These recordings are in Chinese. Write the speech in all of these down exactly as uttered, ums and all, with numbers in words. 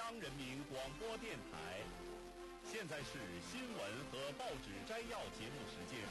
央人民广播电台，现在是新闻和报纸摘要节目时间。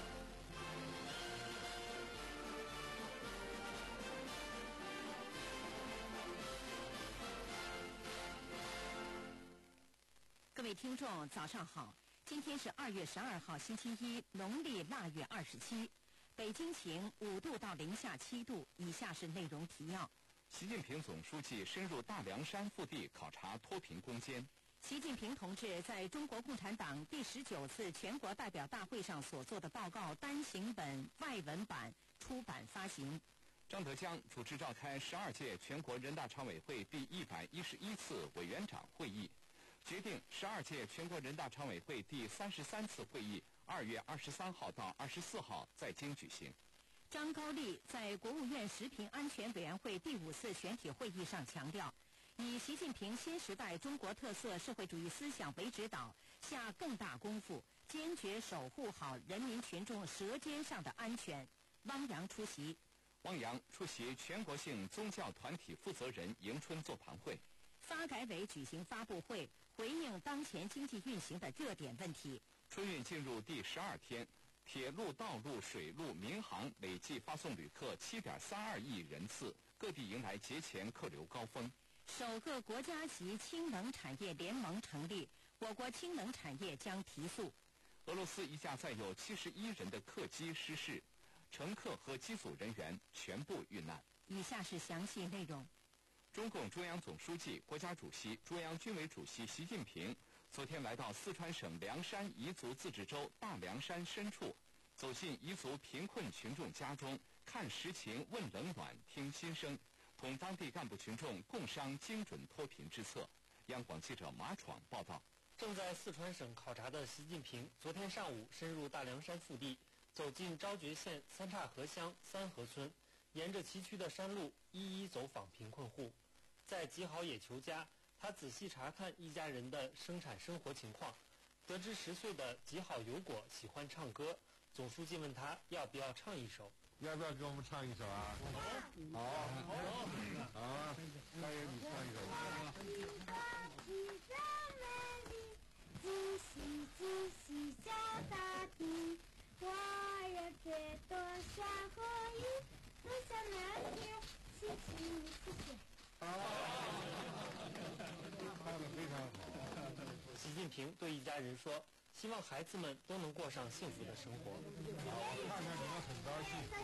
各位听众，早上好！今天是二月十二号，星期一，农历腊月二十七。北京晴，五度到零下七度。以下是内容提要。 习近平总书记深入大凉山腹地考察脱贫攻坚。 习近平同志在中国共产党第十九次全国代表大会上所做的报告单行本外文版出版发行。 张德江主持召开十二届全国人大常委会第一百一十一次委员长会议，决定十二届全国人大常委会第三十三次会议二月二十三号到二十四号在京举行。 张高丽在国务院食品安全委员会第五次全体会议上强调，以习近平新时代中国特色社会主义思想为指导，下更大功夫，坚决守护好人民群众舌尖上的安全。汪洋出席。 汪洋出席全国性宗教团体负责人迎春座谈会。 发改委举行发布会，回应当前经济运行的热点问题。 春运进入第十二天，铁路、道路、水路、民航累计发送旅客七点三二亿人次，各地迎来节前客流高峰。 首个国家级氢能产业联盟成立，我国氢能产业将提速。 俄罗斯一架载有七十一人的客机失事，乘客和机组人员全部遇难。 以下是详细内容。 中共中央总书记、国家主席、中央军委主席习近平昨天来到四川省凉山彝族自治州大凉山深处，走进彝族贫困群众家中，看实情、问冷暖、听心声，同当地干部群众共商精准脱贫之策。央广记者马闯报道。 正在四川省考察的习近平，昨天上午深入大凉山腹地，走进昭觉县三岔河乡三河村，沿着崎岖的山路一一走访贫困户。在吉好野球家，他仔细查看一家人的生产生活情况，得知十岁的吉好有果喜欢唱歌，总书记问他要不要唱一首。 要不要给我们唱一首啊？好，好，好啊！大爷，你唱一首。 仔细仔细脚大地，花儿结朵像荷叶，落下那天，谢谢你，谢谢。 唱得非常好。 习近平对一家人说，希望孩子们都能过上幸福的生活。 我看看你们很高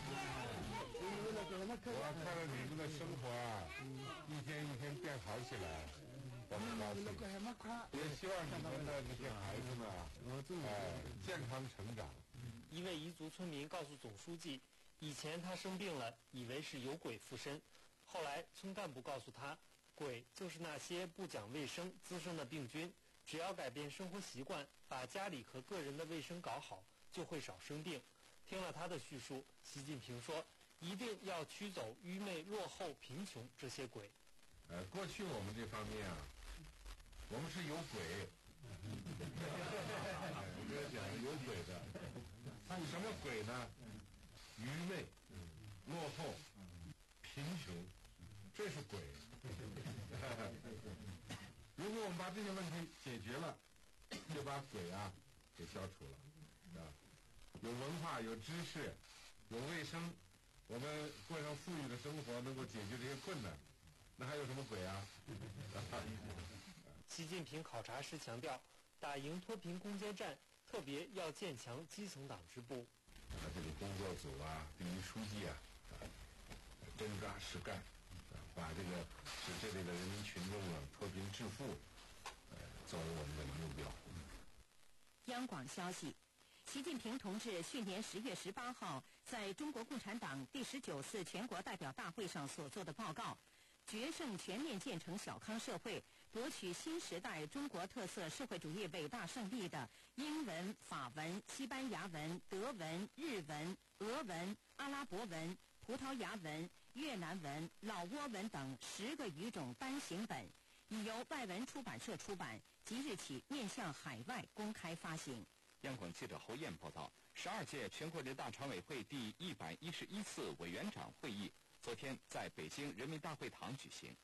兴，我看到你们的生活啊，一天一天变好起来，我很高兴。也希望你们的那些孩子们啊，哎，健康成长。 一位彝族村民告诉总书记，以前他生病了，以为是有鬼附身。后来村干部告诉他，鬼就是那些不讲卫生滋生的病菌，只要改变生活习惯，把家里和个人的卫生搞好，就会少生病。听了他的叙述，习近平说，一定要驱走愚昧、落后、贫穷这些鬼。 呃，过去我们这方面啊，我们是有鬼，我跟你讲有鬼的，什么鬼呢？愚昧、落后、贫穷，这是鬼。如果我们把这些问题解决了，就把鬼啊给消除了，啊，有文化、有知识、有卫生，我们过上富裕的生活，能够解决这些困难，那还有什么鬼啊？ 习近平考察时强调，打赢脱贫攻坚战，特别要建强基层党支部。 啊，这个工作组啊，第一书记啊，啊真干实干，啊，把这个使这里的人民群众啊脱贫致富，呃，作为我们的目标。 央广消息，习近平同志去年十月十八号在中国共产党第十九次全国代表大会上所做的报告，决胜全面建成小康社会，夺取新时代中国特色社会主义伟大胜利的英文、法文、西班牙文、德文、日文、俄文、阿拉伯文、葡萄牙文、越南文、老挝文等十个语种单行本，已由外文出版社出版，即日起面向海外公开发行。 央广记者侯燕报道，十二届全国人大常委会第一百一十一次委员长会议昨天在北京人民大会堂举行。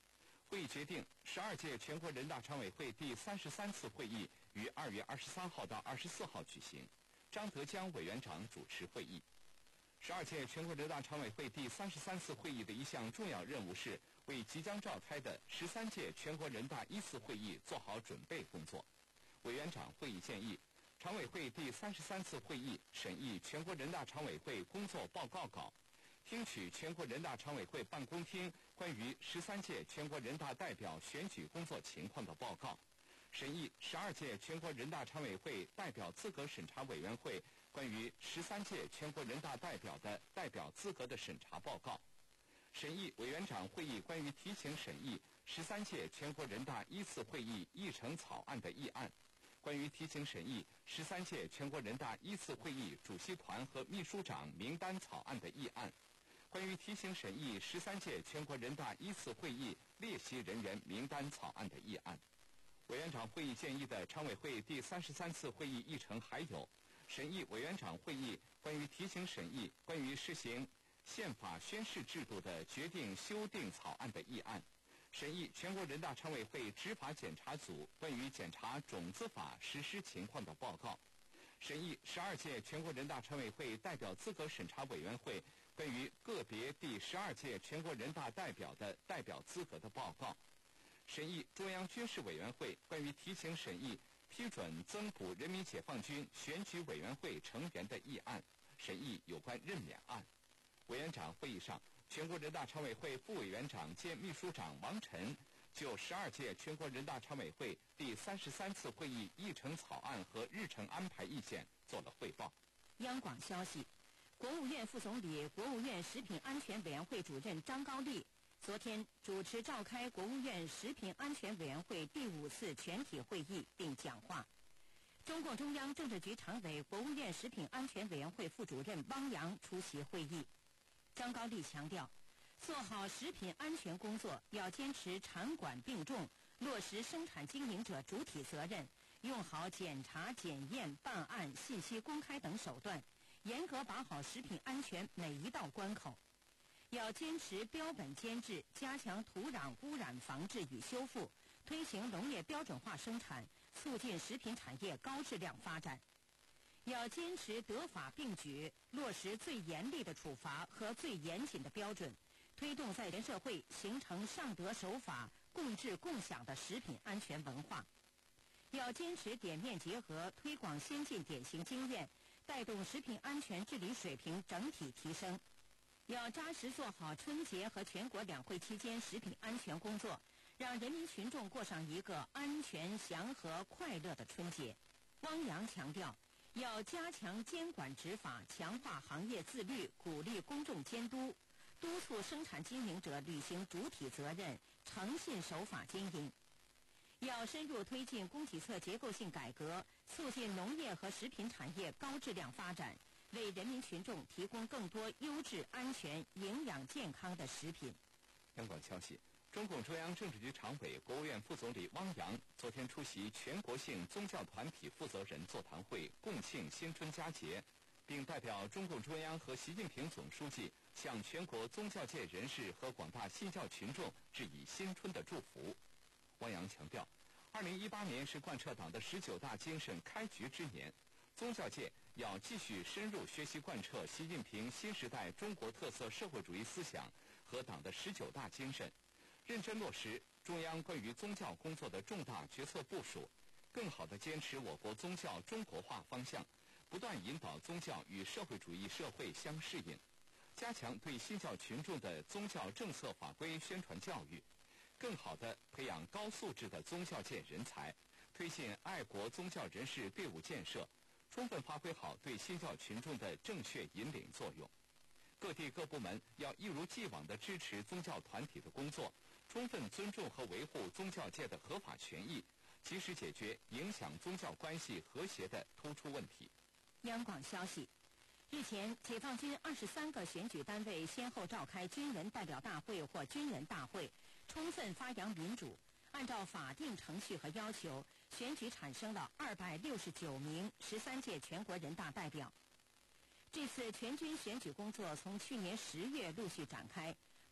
会议决定，十二届全国人大常委会第三十三次会议于二月二十三号到二十四号举行，张德江委员长主持会议。十二届全国人大常委会第三十三次会议的一项重要任务是为即将召开的十三届全国人大一次会议做好准备工作。委员长会议建议，常委会第三十三次会议审议全国人大常委会工作报告稿，听取全国人大常委会办公厅关于十三届全国人大代表选举工作情况的报告，审议十二届全国人大常委会代表资格审查委员会关于十三届全国人大代表的代表资格的审查报告，审议委员长会议关于提请审议十三届全国人大一次会议议程草案的议案，关于提请审议十三届全国人大一次会议主席团和秘书长名单草案的议案，关于提请审议十三届全国人大一次会议列席人员名单草案的议案。委员长会议建议的常委会第三十三次会议议程还有：审议委员长会议关于提请审议关于实行宪法宣誓制度的决定修订草案的议案，审议全国人大常委会执法检查组关于检查种子法实施情况的报告，审议十二届全国人大常委会代表资格审查委员会关于个别第十二届全国人大代表的代表资格的报告，审议中央军事委员会关于提请审议批准增补人民解放军选举委员会成员的议案，审议有关任免案。委员长会议上，全国人大常委会副委员长兼秘书长王晨就十二届全国人大常委会第三十三次会议议程草案和日程安排意见做了汇报。 央广消息，国务院副总理、国务院食品安全委员会主任张高丽昨天主持召开国务院食品安全委员会第五次全体会议并讲话。中共中央政治局常委、国务院食品安全委员会副主任汪洋出席会议。张高丽强调，做好食品安全工作要坚持产管并重，落实生产经营者主体责任，用好检查、检验、办案、信息公开等手段，严格把好食品安全每一道关口。要坚持标本监制，加强土壤污染防治与修复，推行农业标准化生产，促进食品产业高质量发展。要坚持德法并举，落实最严厉的处罚和最严谨的标准，推动在全社会形成上德守法、共治共享的食品安全文化。要坚持点面结合，推广先进典型经验，带动食品安全治理水平整体提升。要扎实做好春节和全国两会期间食品安全工作，让人民群众过上一个安全、祥和、快乐的春节。汪洋强调，要加强监管执法，强化行业自律，鼓励公众监督，督促生产经营者履行主体责任，诚信守法经营。要深入推进供给侧结构性改革，促进农业和食品产业高质量发展，为人民群众提供更多优质、安全、营养健康的食品。 央广消息，中共中央政治局常委、国务院副总理汪洋昨天出席全国性宗教团体负责人座谈会，共庆新春佳节，并代表中共中央和习近平总书记向全国宗教界人士和广大信教群众致以新春的祝福。汪洋强调，二零一八年是贯彻党的十九大精神开局之年，宗教界要继续深入学习贯彻习近平新时代中国特色社会主义思想和党的十九大精神，认真落实中央关于宗教工作的重大决策部署，更好地坚持我国宗教中国化方向，不断引导宗教与社会主义社会相适应，加强对信教群众的宗教政策法规宣传教育，更好地培养高素质的宗教界人才，推进爱国宗教人士队伍建设，充分发挥好对信教群众的正确引领作用。各地各部门要一如既往地支持宗教团体的工作，充分尊重和维护宗教界的合法权益，及时解决影响宗教关系和谐的突出问题。 央广消息，日前，解放军二十三个选举单位先后召开军人代表大会或军人大会，充分发扬民主，按照法定程序和要求，选举产生了二百六十九名十三届全国人大代表。这次全军选举工作从去年十月陆续展开，共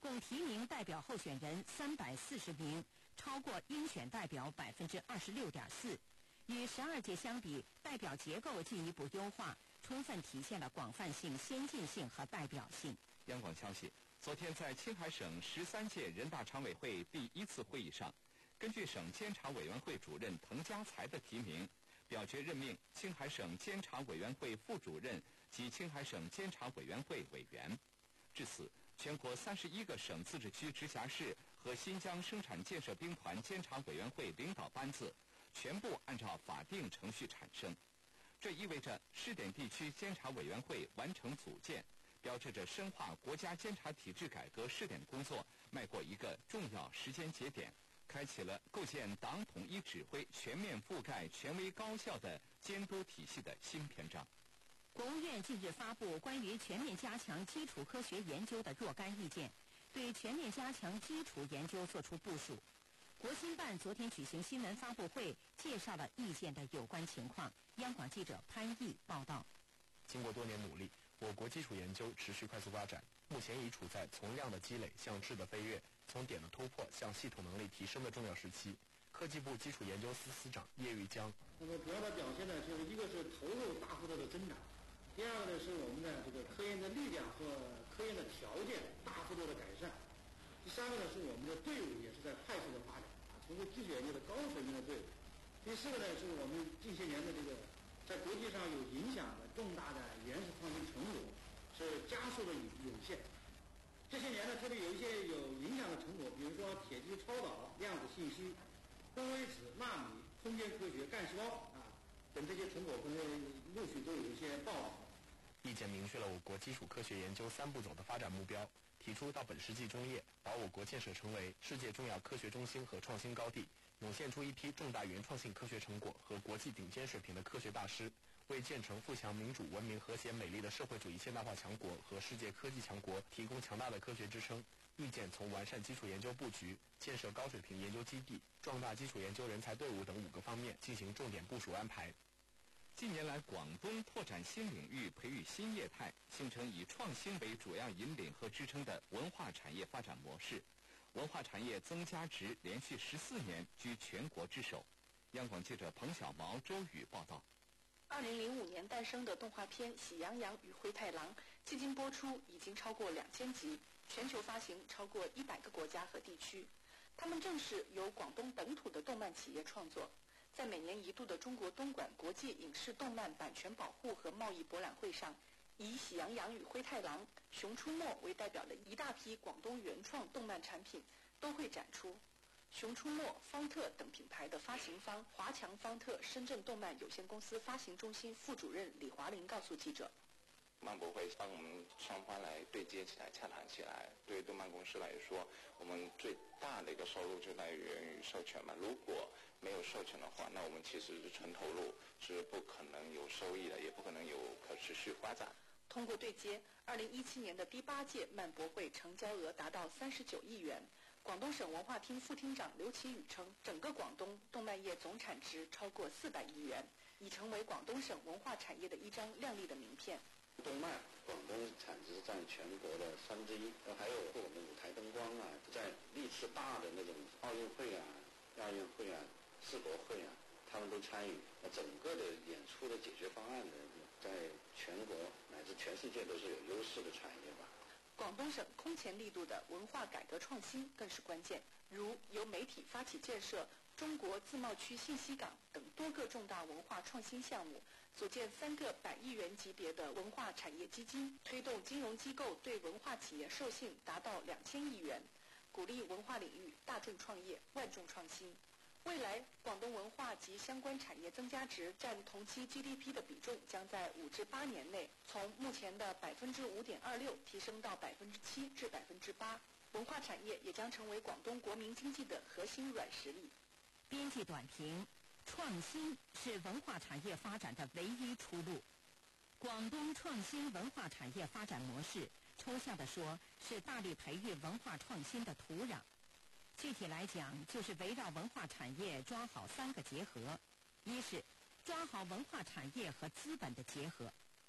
共提名代表候选人三百四十名，超过应选代表百分之二十六点四。与十二届相比，代表结构进一步优化，充分体现了广泛性、先进性和代表性。 央广消息，昨天在青海省十三届人大常委会第一次会议上，根据省监察委员会主任滕家才的提名，表决任命青海省监察委员会副主任及青海省监察委员会委员。至此，全国三十一个省自治区直辖市和新疆生产建设兵团监察委员会领导班子全部按照法定程序产生。这意味着试点地区监察委员会完成组建，标志着深化国家监察体制改革试点工作迈过一个重要时间节点，开启了构建党统一指挥、全面覆盖、权威高效的监督体系的新篇章。 国务院近日发布关于全面加强基础科学研究的若干意见，对全面加强基础研究作出部署。国新办昨天举行新闻发布会，介绍了意见的有关情况。央广记者潘毅报道。 经过多年努力，我国基础研究持续快速发展，目前已处在从量的积累向质的飞跃，从点的突破向系统能力提升的重要时期。科技部基础研究司司长叶玉江， 那么主要的表现呢，就是一个是投入大幅度的增长，第二个呢是我们的这个科研的力量和科研的条件大幅度的改善，第三个呢是我们的队伍也是在快速的发展啊，成为基础研究的高水平的队伍。第四个呢是我们近些年的这个在国际上有影响的重大的原始创新成果是加速的涌现。这些年呢，特别有一些有影响的成果，比如说铁基超导、量子信息、微微子、纳米、空间科学、干细胞啊等这些成果，可能陆续都有一些报道。 意见明确了我国基础科学研究三步走的发展目标，提出到本世纪中叶，把我国建设成为世界重要科学中心和创新高地，涌现出一批重大原创性科学成果和国际顶尖水平的科学大师，为建成富强民主、文明、和谐、美丽的社会主义现代化强国和世界科技强国提供强大的科学支撑。意见从完善基础研究布局、建设高水平研究基地、壮大基础研究人才队伍等五个方面进行重点部署安排。 近年来，广东拓展新领域，培育新业态，形成以创新为主要引领和支撑的文化产业发展模式。文化产业增加值连续十四年居全国之首。央广记者彭小毛、周宇报道。 二零零五年诞生的动画片《喜羊羊与灰太狼》，迄今播出已经超过两千集，全球发行超过一百个国家和地区。它们正是由广东本土的动漫企业创作。在每年一度的中国东莞国际影视动漫版权保护和贸易博览会上，以《喜羊羊与灰太狼》《熊出没》为代表的一大批广东原创动漫产品都会展出。熊出没、方特等品牌的发行方华强方特深圳动漫有限公司发行中心副主任李华林告诉记者， 漫博会帮我们双方来对接起来、洽谈起来。对动漫公司来说，我们最大的一个收入就来源于授权嘛。如果没有授权的话，那我们其实是纯投入，是不可能有收益的，也不可能有可持续发展。 通过对接，二零一七年的第八届漫博会成交额达到三十九亿元。广东省文化厅副厅长刘奇宇称，整个广东动漫业总产值超过四百亿元，已成为广东省文化产业的一张亮丽的名片。 动漫广东产值占全国的三分之一，还有我们舞台灯光啊，在历次大的那种奥运会啊、亚运会啊、世博会啊，他们都参与。整个的演出的解决方案的，在全国乃至全世界都是有优势的产业吧。 广东省空前力度的文化改革创新更是关键，如由媒体发起建设中国自贸区信息港等多个重大文化创新项目，组建三个百亿元级别的文化产业基金，推动金融机构对文化企业授信达到两千亿元，鼓励文化领域大众创业、万众创新。未来，广东文化及相关产业增加值占同期 G D P 的比重将在五至八年内从目前的百分之五点二六提升到百分之七至百分之八。文化产业也将成为广东国民经济的核心软实力。 编辑短评：创新是文化产业发展的唯一出路。广东创新文化产业发展模式，抽象地说，是大力培育文化创新的土壤。具体来讲，就是围绕文化产业抓好三个结合：一是抓好文化产业和资本的结合。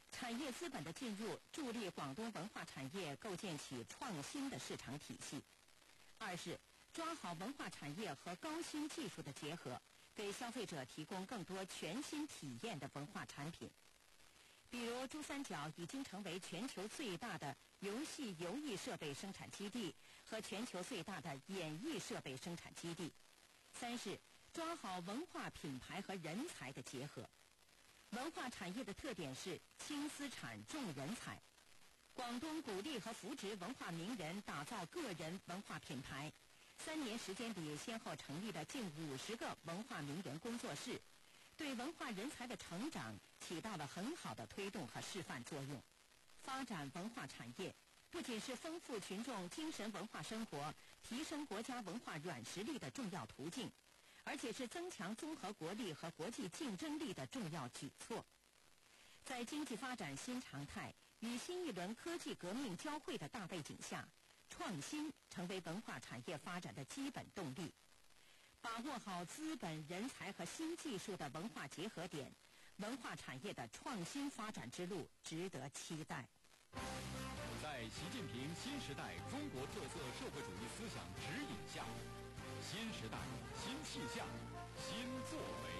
产业资本的进入，助力广东文化产业构建起创新的市场体系。二是抓好文化产业和高新技术的结合，给消费者提供更多全新体验的文化产品。比如珠三角已经成为全球最大的游戏游艺设备生产基地和全球最大的演艺设备生产基地。三是抓好文化品牌和人才的结合。文化产业的特点是轻资产重人才，广东鼓励和扶植文化名人打造个人文化品牌，三年时间里先后成立了近五十个文化名人工作室，对文化人才的成长起到了很好的推动和示范作用。发展文化产业不仅是丰富群众精神文化生活、提升国家文化软实力的重要途径，而且是增强综合国力和国际竞争力的重要举措。在经济发展新常态与新一轮科技革命交汇的大背景下，创新成为文化产业发展的基本动力。把握好资本、人才和新技术的文化结合点，文化产业的创新发展之路值得期待。 在习近平新时代中国特色社会主义思想指引下，新时代、新气象、新作为。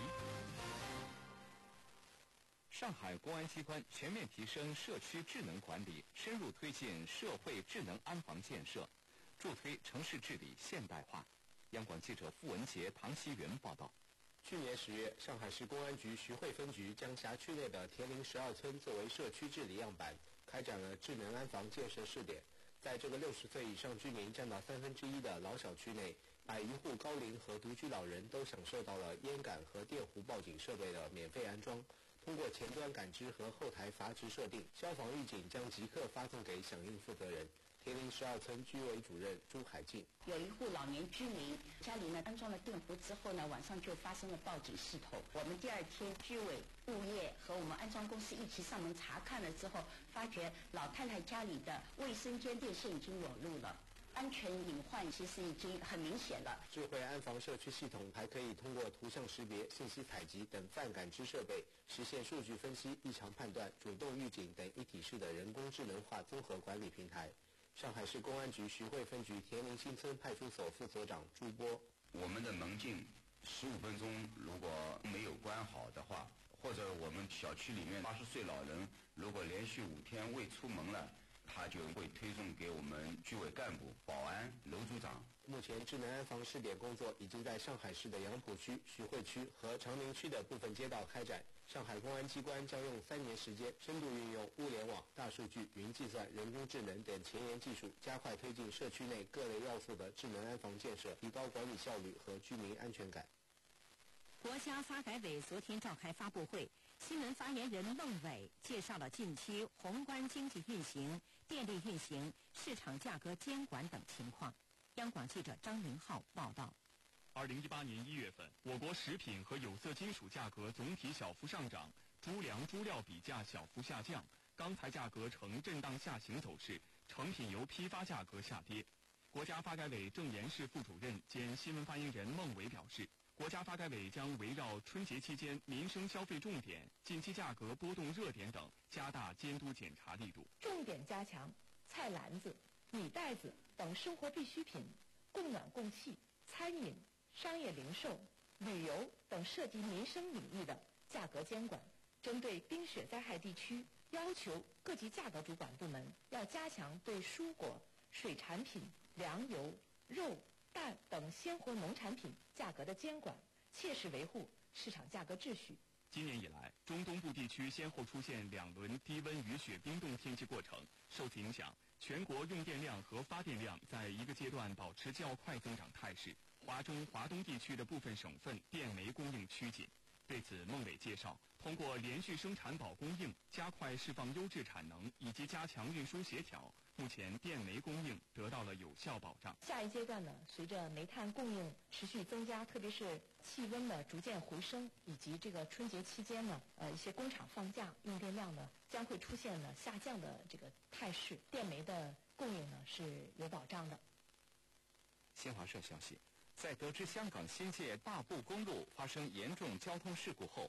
上海公安机关全面提升社区智能管理，深入推进社会智能安防建设，助推城市治理现代化。央广记者付文杰、唐希元报道。 去年十月，上海市公安局徐汇分局将辖区内的田林十二村作为社区治理样板，开展了智能安防建设试点。在这个六十岁以上居民占到三分之一的老小区内，百余户高龄和独居老人都享受到了烟感和电弧报警设备的免费安装。通过前端感知和后台阀值设定，消防预警将即刻发送给响应负责人。田林十二村居委主任朱海静， 有一户老年居民家里呢安装了电弧之后呢，晚上就发生了报警势头。我们第二天居委、物业和我们安装公司一起上门查看了之后，发觉老太太家里的卫生间电线已经裸露了，安全隐患其实已经很明显了。 智慧安防社区系统还可以通过图像识别、信息采集等泛感知设备，实现数据分析、异常判断、主动预警等一体式的人工智能化综合管理平台。上海市公安局徐汇分局田林新村派出所副所长朱波， 我们的门禁十五分钟如果没有关好的话，或者我们小区里面八十岁老人如果连续五天未出门了，他就会推送给我们居委干部、保安、楼组长。 目前智能安防试点工作已经在上海市的杨浦区、徐汇区和长宁区的部分街道开展。上海公安机关将用三年时间，深度运用物联网、大数据、云计算、人工智能等前沿技术，加快推进社区内各类要素的智能安防建设，提高管理效率和居民安全感。 国家发改委昨天召开发布会，新闻发言人孟伟介绍了近期宏观经济运行、电力运行、市场价格监管等情况。央广记者张明浩报道。 二零一八年一月份，我国食品和有色金属价格总体小幅上涨，猪粮、猪料比价小幅下降，钢材价格呈震荡下行走势，成品油批发价格下跌。国家发改委政研室副主任兼新闻发言人孟伟表示，国家发改委将围绕春节期间民生消费重点、近期价格波动热点等，加大监督检查力度， 重点加强菜篮子、米袋子等生活必需品、供暖供气、餐饮、商业零售、旅游等涉及民生领域的价格监管。针对冰雪灾害地区，要求各级价格主管部门要加强对蔬果、水产品、粮油、肉、蛋等鲜活农产品价格的监管，切实维护市场价格秩序。 今年以来，中东部地区先后出现两轮低温雨雪冰冻天气过程，受此影响，全国用电量和发电量在一个阶段保持较快增长态势。华中、华东地区的部分省份电煤供应趋紧。对此，孟伟介绍，通过连续生产保供应、加快释放优质产能以及加强运输协调，目前电煤供应得到了有效保障。 下一阶段呢，随着煤炭供应持续增加，特别是气温的逐渐回升，以及这个春节期间呢，呃，一些工厂放假，用电量呢将会出现呢下降的这个态势，电煤的供应呢是有保障的。 新华社消息，在得知香港新界大埔公路发生严重交通事故后，公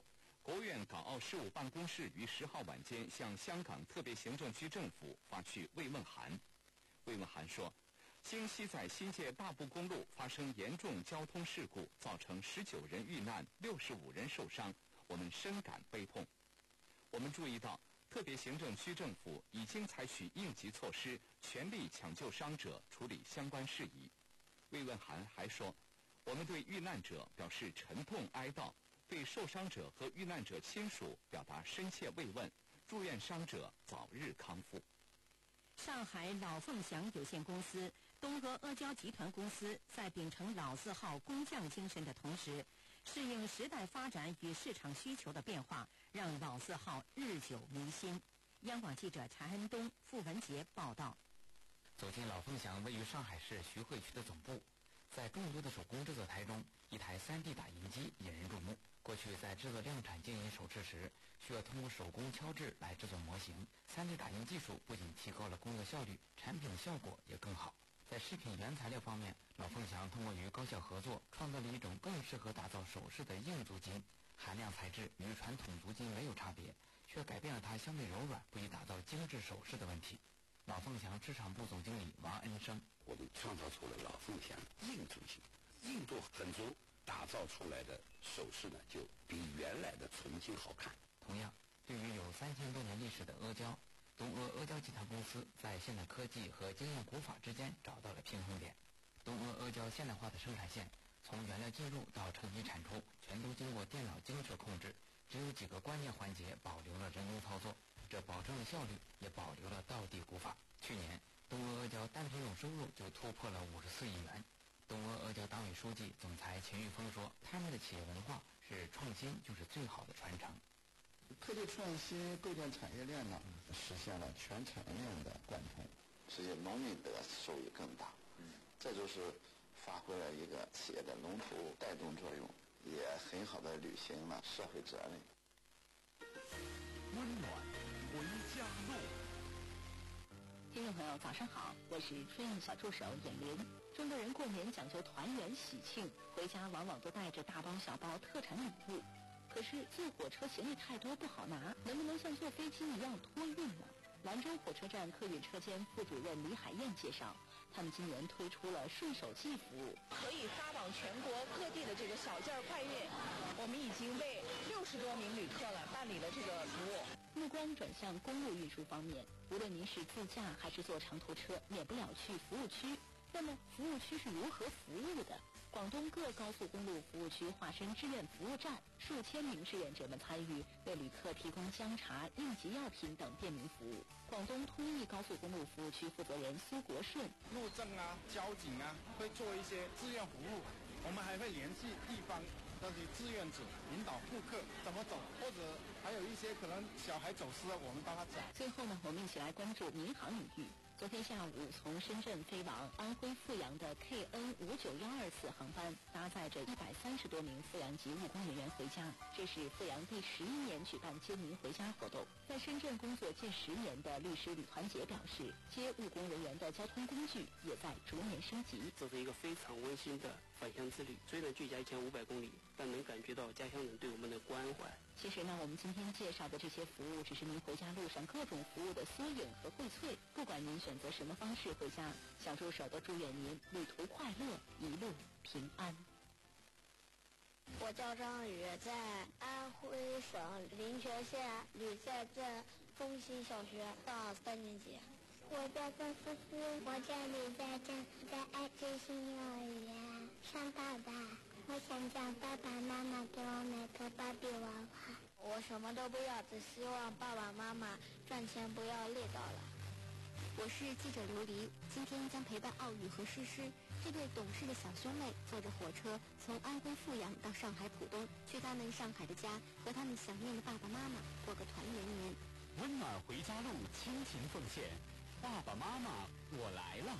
国务院港澳事务办公室于十号晚间向香港特别行政区政府发去慰问函。慰问函说，京西在新界大埔公路发生严重交通事故，造成十九人遇难，六十五人受伤，我们深感悲痛。我们注意到，特别行政区政府已经采取应急措施，全力抢救伤者，处理相关事宜。慰问函还说，我们对遇难者表示沉痛哀悼，对受伤者和遇难者亲属表达深切慰问，祝愿伤者早日康复。 上海老凤祥有限公司、东阿阿胶集团公司在秉承老字号工匠精神的同时，适应时代发展与市场需求的变化，让老字号日久弥新。央广记者柴恩东、傅文杰报道。 走进老凤祥位于上海市徐汇区的总部，在众多的手工制作台中，一台 三 D 打印机引人注目。过去在制作量产经营手制时，需要通过手工敲制来制作模型。三 D 打印技术不仅提高了工作效率，产品的效果也更好。在饰品原材料方面，老凤祥通过与高校合作，创造了一种更适合打造首饰的硬足金，含量材质与传统足金没有差别，却改变了它相对柔软，不易打造精致首饰的问题。老凤祥市场部总经理王恩生， 我们创造出了老凤祥硬足金，硬度很足，打造出来的首饰呢，就比原来的纯金好看。 同样，对于有三千多年历史的阿胶，东阿阿胶集团公司在现代科技和经验古法之间找到了平衡点。东阿阿胶现代化的生产线，从原料进入到成品产出，全都经过电脑精确控制，只有几个关键环节保留了人工操作，这保证了效率，也保留了道地古法。去年，东阿阿胶单品总收入就突破了五十四亿元。东阿阿胶党委书记、总裁秦玉峰说，他们的企业文化是创新就是最好的传承。 科技创新构建产业链呢，实现了全产业链的贯通， 实际农民得收益更大。嗯，这就是发挥了一个企业的龙头带动作用，也很好的履行了社会责任。 温暖回家路。 听众朋友，早上好，我是春印小助手尹林。中国人过年讲究团圆喜庆，回家往往都带着大包小包特产礼物。可是坐火车行李太多不好拿，能不能像坐飞机一样托运呢？兰州火车站客运车间副主任李海燕介绍，他们今年推出了顺手寄服务， 可以发往全国各地的这个小件快运。我们已经为六十多名旅客了办理了这个服务。 目光转向公路运输方面，无论您是自驾还是坐长途车，免不了去服务区。那么服务区是如何服务的？广东各高速公路服务区划分志愿服务站，数千名志愿者们参与，为旅客提供姜茶、应急药品等便民服务。广东通义高速公路服务区负责人苏国顺， 路政啊、交警啊会做一些志愿服务，我们还会联系地方那些志愿者，引导顾客怎么走，或者还有一些可能小孩走失了，我们帮他找。 最后呢，我们一起来关注民航领域。昨天下午，从深圳飞往安徽阜阳的 K N 五九一二次航班，搭载着一百三十多名阜阳籍务工人员回家。这是阜阳第十一年举办接民回家活动。在深圳工作近十年的律师李团结表示，接务工人员的交通工具也在逐年升级。 这是一个非常温馨的返乡之旅，虽然距家一千五百公里，但能感觉到家乡人对我们的关怀。 其实呢，我们今天介绍的这些服务，只是您回家路上各种服务的缩影和荟萃。不管您选择什么方式回家，小助手都祝愿您旅途快乐，一路平安。 我叫张宇，在安徽省临泉县吕寨镇中心小学上三年级。 我叫曾思思，我在吕寨镇，在爱知新幼儿园上大班。我想叫爸爸妈妈给我买个芭比娃娃。 我什么都不要，只希望爸爸妈妈赚钱不要累到了。 我是记者刘黎，今天将陪伴奥宇和诗诗这对懂事的小兄妹，坐着火车从安徽阜阳到上海浦东，去他们上海的家，和他们想念的爸爸妈妈过个团圆年。 温暖回家路，亲情奉献，爸爸妈妈，我来了。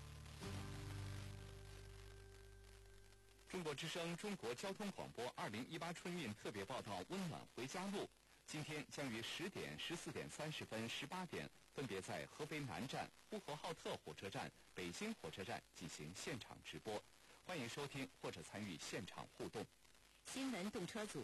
中国之声中国交通广播二零一八春运特别报道《温暖回家路》，今天将于十点、十四点三十分、十八点分别在合肥南站、呼和浩特火车站、北京火车站进行现场直播，欢迎收听或者参与现场互动。 新闻动车组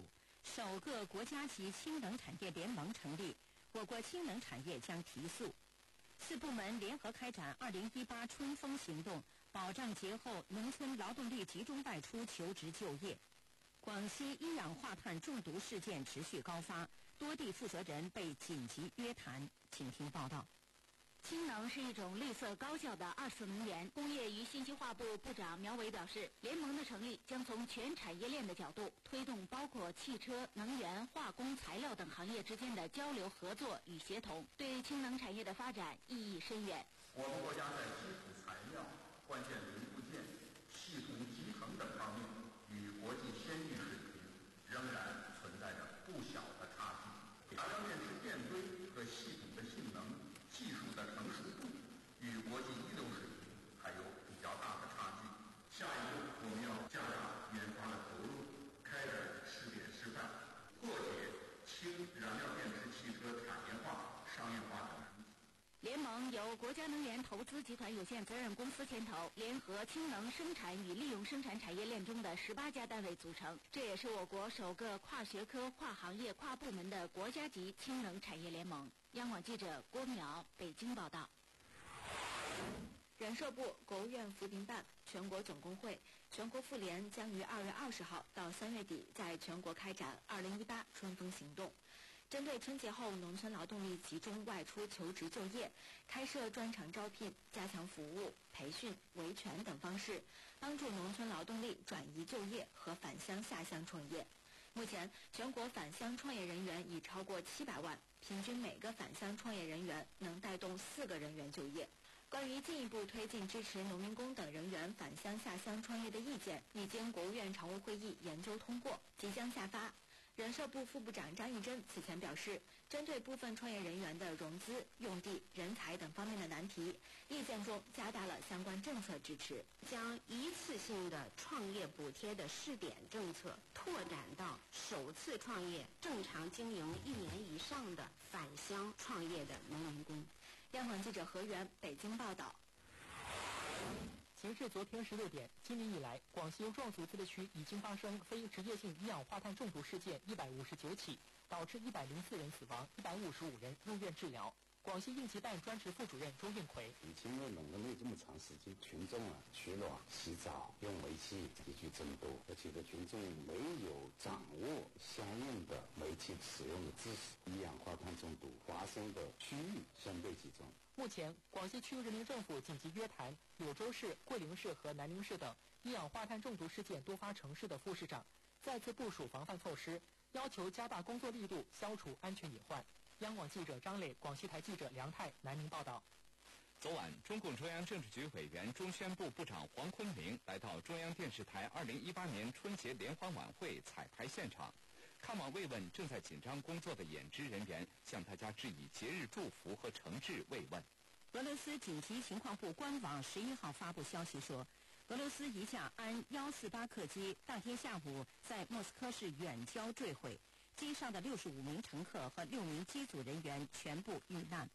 首个国家级氢能产业联盟成立，我国氢能产业将提速。四部门联合开展二零一八春风行动，保障节后农村劳动力集中外出求职就业。广西一氧化碳中毒事件持续高发，多地负责人被紧急约谈。请听报道。 氢能是一种绿色高效的二次能源。工业与信息化部部长苗圩表示，联盟的成立将从全产业链的角度推动包括汽车、能源、化工、材料等行业之间的交流合作与协同，对氢能产业的发展意义深远。 我们国家在基础材料、关键零部件、系统集成等方面与国际先进水平仍然存在着不小的差距。大量电池电堆和系统的性能、技术的成熟度与国际一流水平还有比较大的差距。下一步，我们要加大研发的投入，开展试点示范，破解氢燃料电池汽车产业化、商业化的难题。 联盟由国家能源投资集团有限责任公司牵头，联合氢能生产与利用生产产业链中的十八家单位组成，这也是我国首个跨学科、跨行业、跨部门的国家级氢能产业联盟。央广记者郭苗北京报道。 人社部、国务院扶贫办、全国总工会、全国妇联将于二月二十号到三月底在全国开展二零一八春风行动，针对春节后农村劳动力集中外出求职就业，开设专场招聘、加强服务、培训、维权等方式，帮助农村劳动力转移就业和返乡下乡创业。目前，全国返乡创业人员已超过七百万，平均每个返乡创业人员能带动四个人员就业。关于进一步推进支持农民工等人员返乡下乡创业的意见，已经国务院常务会议研究通过，即将下发。人社部副部长张玉珍此前表示，针对部分创业人员的融资、用地、人才等方面的难题，意见中加大了相关政策支持， 将一次性的创业补贴的试点政策拓展到首次创业、正常经营一年以上的返乡创业的农民工。 央广记者何源北京报道。 截至昨天十六点，今年以来，广西壮族自治区已经发生非职业性一氧化碳中毒事件一百五十九起，导致一百零四人死亡，一百五十五人入院治疗。广西应急办专职副主任周运奎， 已经冷了没这么长时间，群众啊取暖、洗澡用煤气急剧增多，而且的群众没有掌握相应的煤气使用的知识，一氧化碳中毒发生的区域相对集中。 目前，广西区人民政府紧急约谈柳州市、桂林市和南宁市等一氧化碳中毒事件多发城市的副市长，再次部署防范措施，要求加大工作力度，消除安全隐患。央广记者张磊，广西台记者梁泰南宁报道。 昨晚，中共中央政治局委员、中宣部部长黄坤明来到中央电视台二零一八年春节联欢晚会彩排现场，看望慰问正在紧张工作的演职人员，向大家致以节日祝福和诚挚慰问。 俄罗斯紧急情况部官网十一号发布消息说，俄罗斯一架安一四八客机当天下午在莫斯科市远郊坠毁，机上的六十五名乘客和六名机组人员全部遇难。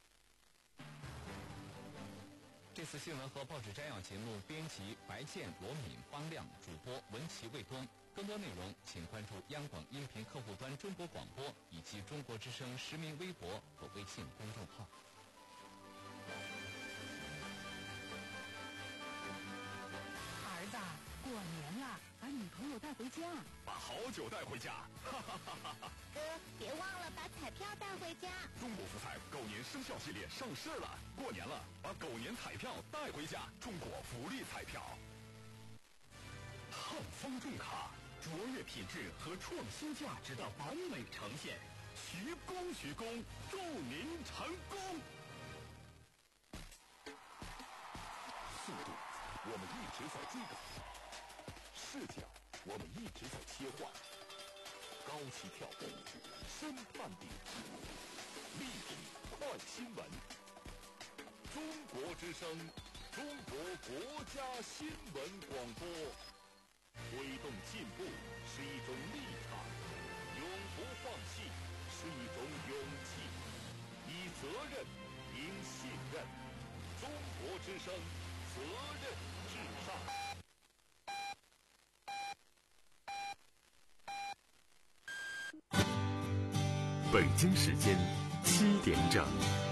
这次新闻和报纸摘要节目编辑白健、罗敏、方亮，主播文琪、魏端。更多内容请关注央广音频客户端中国广播以及中国之声实名微博和微信公众号。 儿子，过年了，把女朋友带回家， 把好酒带回家，哈哈哈哈哈！ 哥，别忘了把彩票带回家。 中国福彩狗年生肖系列上市了，过年了，把狗年彩票带回家。中国福利彩票，汉方重卡，卓越品质和创新价值的完美呈现。徐工，徐工，祝您成功！速度，我们一直在追赶；视角，我们一直在切换。高起跳步，深探底，立体快新闻。中国之声，中国国家新闻广播。推动进步是一种立场，永不放弃是一种勇气，以责任赢信任。中国之声，责任至上。 北京时间七点整。